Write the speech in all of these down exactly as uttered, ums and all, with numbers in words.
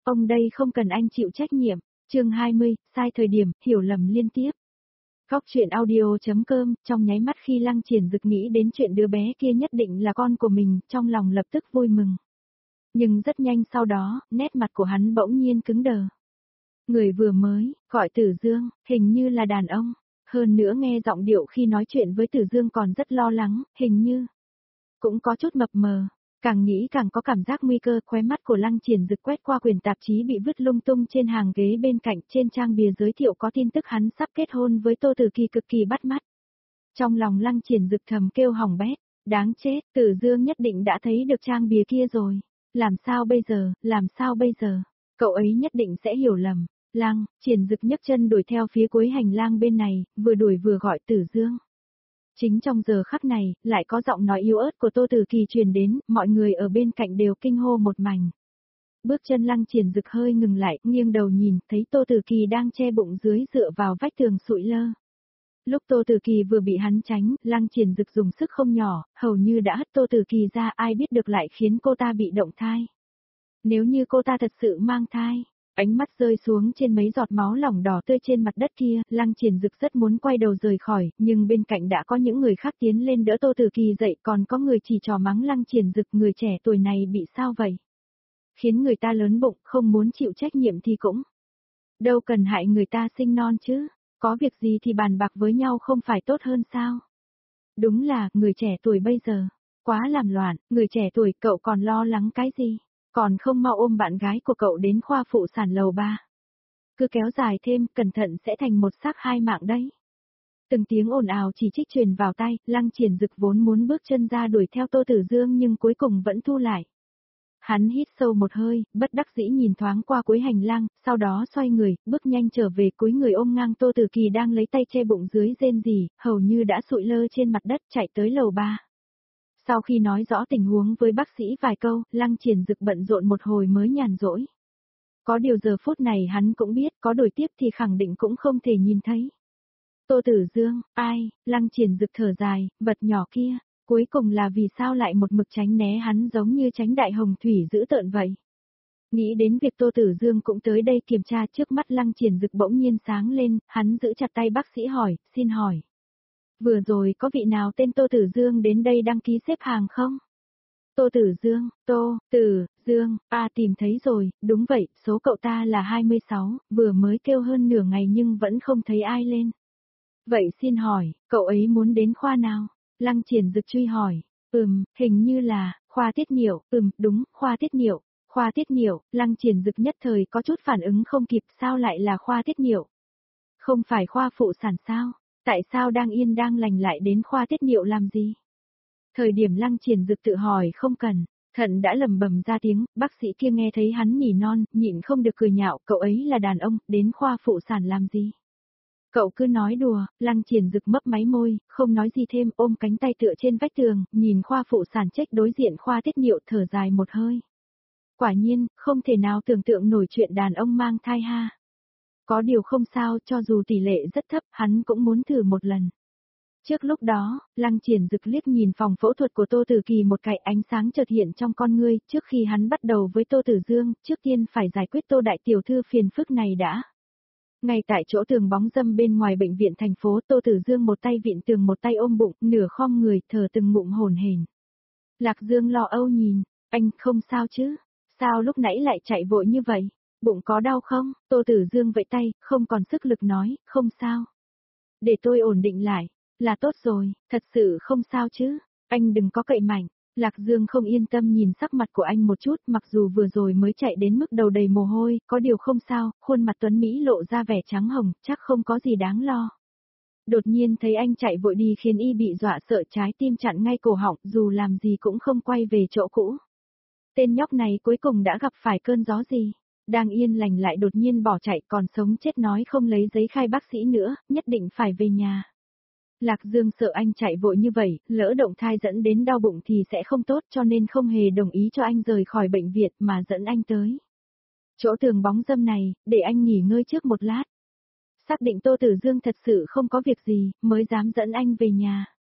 Ông đây không cần anh chịu trách nhiệm. Chương hai mươi, sai thời điểm, hiểu lầm liên tiếp. Góc truyện audio.com, trong nháy mắt khi Lăng Triển Dực nghĩ đến chuyện đứa bé kia nhất định là con của mình, trong lòng lập tức vui mừng. Nhưng rất nhanh sau đó, nét mặt của hắn bỗng nhiên cứng đờ. Người vừa mới, gọi Tử Dương, hình như là đàn ông. Hơn nữa nghe giọng điệu khi nói chuyện với Tử Dương còn rất lo lắng, hình như cũng có chút mập mờ. Càng nghĩ càng có cảm giác nguy cơ, khóe mắt của Lăng Triển Dực quét qua quyển tạp chí bị vứt lung tung trên hàng ghế bên cạnh, trên trang bìa giới thiệu có tin tức hắn sắp kết hôn với Tô Tử Kỳ cực kỳ bắt mắt. Trong lòng Lăng Triển Dực thầm kêu hỏng bét, đáng chết, Tử Dương nhất định đã thấy được trang bìa kia rồi. Làm sao bây giờ, làm sao bây giờ, cậu ấy nhất định sẽ hiểu lầm. Lăng Triển Dực nhấc chân đuổi theo phía cuối hành lang bên này, vừa đuổi vừa gọi Tử Dương. Chính trong giờ khắc này, lại có giọng nói yếu ớt của Tô Tử Kỳ truyền đến, mọi người ở bên cạnh đều kinh hô một mảnh. Bước chân Lăng Triển Dực hơi ngừng lại, nghiêng đầu nhìn, thấy Tô Tử Kỳ đang che bụng dưới dựa vào vách tường sụi lơ. Lúc Tô Tử Kỳ vừa bị hắn tránh, Lăng Triển Dực dùng sức không nhỏ, hầu như đã hất Tô Tử Kỳ ra, ai biết được lại khiến cô ta bị động thai. Nếu như cô ta thật sự mang thai. Ánh mắt rơi xuống trên mấy giọt máu lỏng đỏ tươi trên mặt đất kia, Lăng Triển Dực rất muốn quay đầu rời khỏi, nhưng bên cạnh đã có những người khác tiến lên đỡ Tô Tử Kỳ dậy, còn có người chỉ trò mắng Lăng Triển Dực, người trẻ tuổi này bị sao vậy? Khiến người ta lớn bụng, không muốn chịu trách nhiệm thì cũng đâu cần hại người ta sinh non chứ, có việc gì thì bàn bạc với nhau không phải tốt hơn sao? Đúng là, người trẻ tuổi bây giờ, quá làm loạn, người trẻ tuổi cậu còn lo lắng cái gì? Còn không mau ôm bạn gái của cậu đến khoa phụ sản lầu ba. Cứ kéo dài thêm, cẩn thận sẽ thành một xác hai mạng đấy. Từng tiếng ồn ào chỉ trích truyền vào tai, Lăng Triển Dực vốn muốn bước chân ra đuổi theo Tô Tử Dương nhưng cuối cùng vẫn thu lại. Hắn hít sâu một hơi, bất đắc dĩ nhìn thoáng qua cuối hành lang, sau đó xoay người, bước nhanh trở về, cúi người ôm ngang Tô Tử Kỳ đang lấy tay che bụng dưới rên rỉ, hầu như đã sụi lơ trên mặt đất, chạy tới lầu ba. Sau khi nói rõ tình huống với bác sĩ vài câu, Lăng Triển Dực bận rộn một hồi mới nhàn rỗi. Có điều giờ phút này hắn cũng biết, có đổi tiếp thì khẳng định cũng không thể nhìn thấy. Tô Tử Dương, ai, Lăng Triển Dực thở dài, vật nhỏ kia, cuối cùng là vì sao lại một mực tránh né hắn giống như tránh đại hồng thủy dữ tợn vậy. Nghĩ đến việc Tô Tử Dương cũng tới đây kiểm tra, trước mắt Lăng Triển Dực bỗng nhiên sáng lên, hắn giữ chặt tay bác sĩ hỏi, xin hỏi. Vừa rồi có vị nào tên Tô Tử Dương đến đây đăng ký xếp hàng không? Tô Tử Dương, Tô, Tử, Dương, à tìm thấy rồi, đúng vậy, số cậu ta là hai mươi sáu, vừa mới kêu hơn nửa ngày nhưng vẫn không thấy ai lên. Vậy xin hỏi, cậu ấy muốn đến khoa nào? Lăng Triển Dực truy hỏi, ừm, hình như là, khoa tiết niệu, ừm, đúng, khoa tiết niệu, khoa tiết niệu, Lăng Triển Dực nhất thời có chút phản ứng không kịp, sao lại là khoa tiết niệu? Không phải khoa phụ sản sao? Tại sao đang yên đang lành lại đến khoa tiết niệu làm gì? Thời điểm Lăng Triển Dực tự hỏi không cần, thận đã lầm bầm ra tiếng, bác sĩ kia nghe thấy hắn nỉ non, nhịn không được cười nhạo, cậu ấy là đàn ông, đến khoa phụ sản làm gì? Cậu cứ nói đùa, Lăng Triển Dực mấp máy môi, không nói gì thêm, ôm cánh tay tựa trên vách tường, nhìn khoa phụ sản trách đối diện khoa tiết niệu, thở dài một hơi. Quả nhiên, không thể nào tưởng tượng nổi chuyện đàn ông mang thai ha. Có điều không sao, cho dù tỷ lệ rất thấp, hắn cũng muốn thử một lần. Trước lúc đó, Lăng Triển Dực liếc nhìn phòng phẫu thuật của Tô Tử Kỳ một cái, ánh sáng chợt hiện trong con ngươi, trước khi hắn bắt đầu với Tô Tử Dương, trước tiên phải giải quyết Tô đại tiểu thư phiền phức này đã. Ngay tại chỗ tường bóng râm bên ngoài bệnh viện thành phố, Tô Tử Dương một tay vịn tường một tay ôm bụng, nửa khom người, thở từng ngụm hổn hển. Lạc Dương lo âu nhìn, anh không sao chứ? Sao lúc nãy lại chạy vội như vậy? Bụng có đau không? Tô Tử Dương vẫy tay, không còn sức lực nói, không sao. Để tôi ổn định lại, là tốt rồi, thật sự không sao chứ, anh đừng có cậy mạnh. Lạc Dương không yên tâm nhìn sắc mặt của anh một chút, mặc dù vừa rồi mới chạy đến mức đầu đầy mồ hôi, có điều không sao, khuôn mặt Tuấn Mỹ lộ ra vẻ trắng hồng, chắc không có gì đáng lo. Đột nhiên thấy anh chạy vội đi khiến y bị dọa sợ, trái tim chặn ngay cổ họng, dù làm gì cũng không quay về chỗ cũ. Tên nhóc này cuối cùng đã gặp phải cơn gió gì? Đang yên lành lại đột nhiên bỏ chạy, còn sống chết nói không lấy giấy khai bác sĩ nữa, nhất định phải về nhà. Lạc Dương sợ anh chạy vội như vậy, lỡ động thai dẫn đến đau bụng thì sẽ không tốt, cho nên không hề đồng ý cho anh rời khỏi bệnh viện mà dẫn anh tới chỗ tường bóng râm này, để anh nghỉ ngơi trước một lát. Xác định Tô Tử Dương thật sự không có việc gì, mới dám dẫn anh về nhà.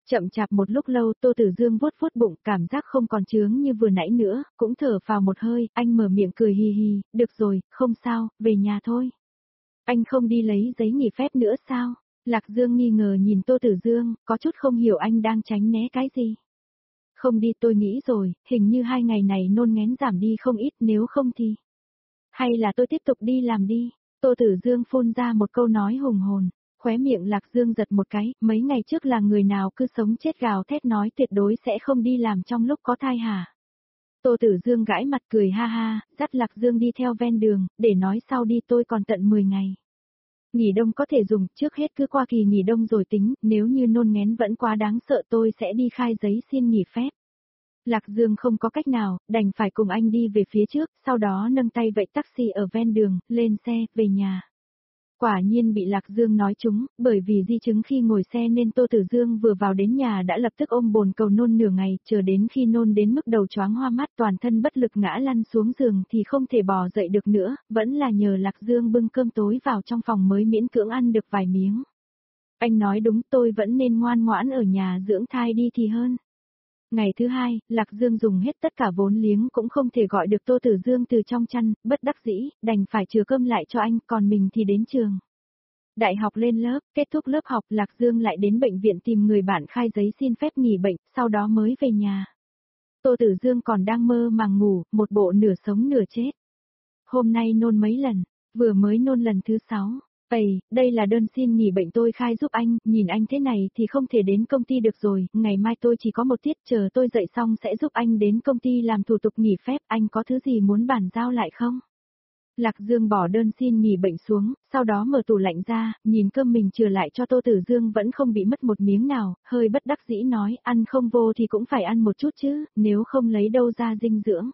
Chậm chạp một lúc lâu Tô Tử Dương vuốt vuốt bụng, cảm giác không còn chướng như vừa nãy nữa, cũng thở phào một hơi, anh mở miệng cười hì hì, được rồi, không sao, về nhà thôi. Anh không đi lấy giấy nghỉ phép nữa sao? Lạc Dương nghi ngờ nhìn Tô Tử Dương, có chút không hiểu anh đang tránh né cái gì. Không đi tôi nghĩ rồi, hình như hai ngày này nôn ngén giảm đi không ít, nếu không thì... Hay là tôi tiếp tục đi làm đi? Tô Tử Dương phun ra một câu nói hùng hồn, khóe miệng Lạc Dương giật một cái, mấy ngày trước là người nào cứ sống chết gào thét nói tuyệt đối sẽ không đi làm trong lúc có thai hả? Tô Tử Dương gãi mặt cười ha ha, dắt Lạc Dương đi theo ven đường, để nói sau đi tôi còn tận mười ngày. Nghỉ đông có thể dùng, trước hết cứ qua kỳ nghỉ đông rồi tính, nếu như nôn ngén vẫn quá đáng sợ tôi sẽ đi khai giấy xin nghỉ phép. Lạc Dương không có cách nào, đành phải cùng anh đi về phía trước, sau đó nâng tay vẫy taxi ở ven đường, lên xe, về nhà. Quả nhiên bị Lạc Dương nói trúng, bởi vì di chứng khi ngồi xe nên Tô Tử Dương vừa vào đến nhà đã lập tức ôm bồn cầu nôn nửa ngày, chờ đến khi nôn đến mức đầu choáng hoa mắt toàn thân bất lực ngã lăn xuống giường thì không thể bò dậy được nữa, vẫn là nhờ Lạc Dương bưng cơm tối vào trong phòng mới miễn cưỡng ăn được vài miếng. Anh nói đúng, tôi vẫn nên ngoan ngoãn ở nhà dưỡng thai đi thì hơn. Ngày thứ hai, Lạc Dương dùng hết tất cả vốn liếng cũng không thể gọi được Tô Tử Dương từ trong chăn, bất đắc dĩ, đành phải chừa cơm lại cho anh, còn mình thì đến trường. Đại học lên lớp, kết thúc lớp học, Lạc Dương lại đến bệnh viện tìm người bạn khai giấy xin phép nghỉ bệnh, sau đó mới về nhà. Tô Tử Dương còn đang mơ màng ngủ, một bộ nửa sống nửa chết. Hôm nay nôn mấy lần, vừa mới nôn lần thứ sáu. Ây, đây là đơn xin nghỉ bệnh tôi khai giúp anh, nhìn anh thế này thì không thể đến công ty được rồi, ngày mai tôi chỉ có một tiết, chờ tôi dậy xong sẽ giúp anh đến công ty làm thủ tục nghỉ phép, anh có thứ gì muốn bàn giao lại không? Lạc Dương bỏ đơn xin nghỉ bệnh xuống, sau đó mở tủ lạnh ra, nhìn cơm mình chừa lại cho Tô Tử Dương vẫn không bị mất một miếng nào, hơi bất đắc dĩ nói, ăn không vô thì cũng phải ăn một chút chứ, nếu không lấy đâu ra dinh dưỡng.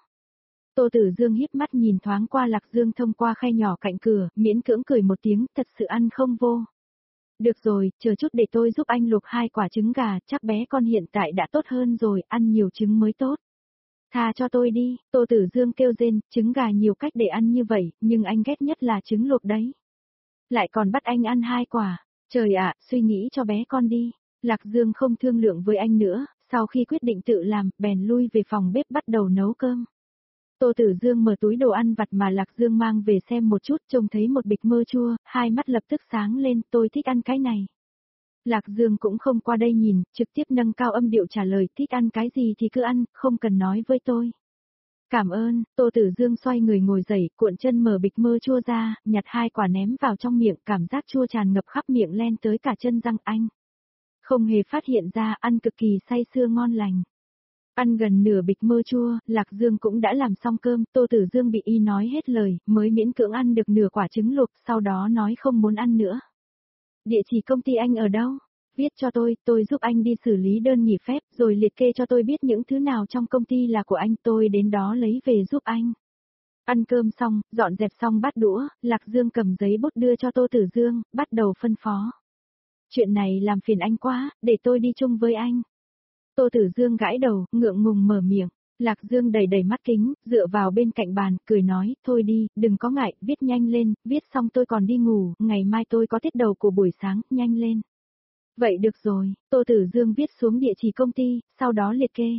Tô Tử Dương híp mắt nhìn thoáng qua Lạc Dương thông qua khe nhỏ cạnh cửa, miễn cưỡng cười một tiếng, thật sự ăn không vô. Được rồi, chờ chút để tôi giúp anh luộc hai quả trứng gà, chắc bé con hiện tại đã tốt hơn rồi, ăn nhiều trứng mới tốt. Tha cho tôi đi, Tô Tử Dương kêu rên, trứng gà nhiều cách để ăn như vậy, nhưng anh ghét nhất là trứng luộc đấy. Lại còn bắt anh ăn hai quả, trời ạ, suy nghĩ cho bé con đi. Lạc Dương không thương lượng với anh nữa, sau khi quyết định tự làm, bèn lui về phòng bếp bắt đầu nấu cơm. Tô Tử Dương mở túi đồ ăn vặt mà Lạc Dương mang về xem một chút, trông thấy một bịch mơ chua, hai mắt lập tức sáng lên, tôi thích ăn cái này. Lạc Dương cũng không qua đây nhìn, trực tiếp nâng cao âm điệu trả lời, thích ăn cái gì thì cứ ăn, không cần nói với tôi. Cảm ơn, Tô Tử Dương xoay người ngồi dậy, cuộn chân mở bịch mơ chua ra, nhặt hai quả ném vào trong miệng, cảm giác chua tràn ngập khắp miệng len tới cả chân răng anh. Không hề phát hiện ra, ăn cực kỳ say sưa ngon lành. Ăn gần nửa bịch mơ chua, Lạc Dương cũng đã làm xong cơm, Tô Tử Dương bị y nói hết lời, mới miễn cưỡng ăn được nửa quả trứng luộc, sau đó nói không muốn ăn nữa. Địa chỉ công ty anh ở đâu? Viết cho tôi, tôi giúp anh đi xử lý đơn nghỉ phép, rồi liệt kê cho tôi biết những thứ nào trong công ty là của anh, tôi đến đó lấy về giúp anh. Ăn cơm xong, dọn dẹp xong bát đũa, Lạc Dương cầm giấy bút đưa cho Tô Tử Dương, bắt đầu phân phó. Chuyện này làm phiền anh quá, để tôi đi chung với anh. Tô Tử Dương gãi đầu, ngượng ngùng mở miệng. Lạc Dương đầy đầy mắt kính, dựa vào bên cạnh bàn, cười nói, thôi đi, đừng có ngại, viết nhanh lên, viết xong tôi còn đi ngủ, ngày mai tôi có tiết đầu của buổi sáng, nhanh lên. Vậy được rồi, Tô Tử Dương viết xuống địa chỉ công ty, sau đó liệt kê.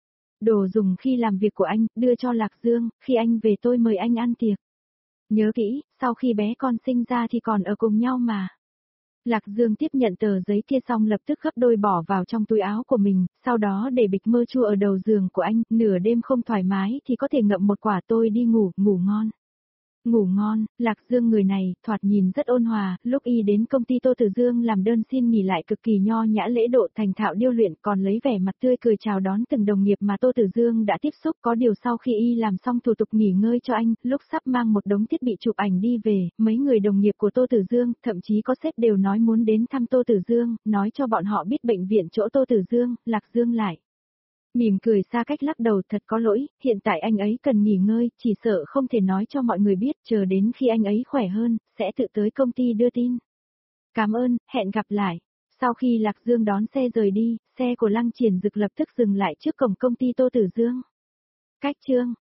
Đồ dùng khi làm việc của anh, đưa cho Lạc Dương, khi anh về tôi mời anh ăn tiệc. Nhớ kỹ, sau khi bé con sinh ra thì còn ở cùng nhau mà. Lạc Dương tiếp nhận tờ giấy kia xong lập tức gấp đôi bỏ vào trong túi áo của mình, sau đó để bịch mơ chua ở đầu giường của anh, nửa đêm không thoải mái thì có thể ngậm một quả, tôi đi ngủ, ngủ ngon. Ngủ ngon, Lạc Dương người này, thoạt nhìn rất ôn hòa, lúc y đến công ty Tô Tử Dương làm đơn xin nghỉ lại cực kỳ nho nhã lễ độ thành thạo điêu luyện, còn lấy vẻ mặt tươi cười chào đón từng đồng nghiệp mà Tô Tử Dương đã tiếp xúc, có điều sau khi y làm xong thủ tục nghỉ ngơi cho anh, lúc sắp mang một đống thiết bị chụp ảnh đi về, mấy người đồng nghiệp của Tô Tử Dương, thậm chí có sếp đều nói muốn đến thăm Tô Tử Dương, nói cho bọn họ biết bệnh viện chỗ Tô Tử Dương, Lạc Dương lại. Mỉm cười xa cách lắc đầu, thật có lỗi, hiện tại anh ấy cần nghỉ ngơi, chỉ sợ không thể nói cho mọi người biết, chờ đến khi anh ấy khỏe hơn, sẽ tự tới công ty đưa tin. Cảm ơn, hẹn gặp lại. Sau khi Lạc Dương đón xe rời đi, xe của Lăng Triển Dực lập tức dừng lại trước cổng công ty Tô Tử Dương. Cách chương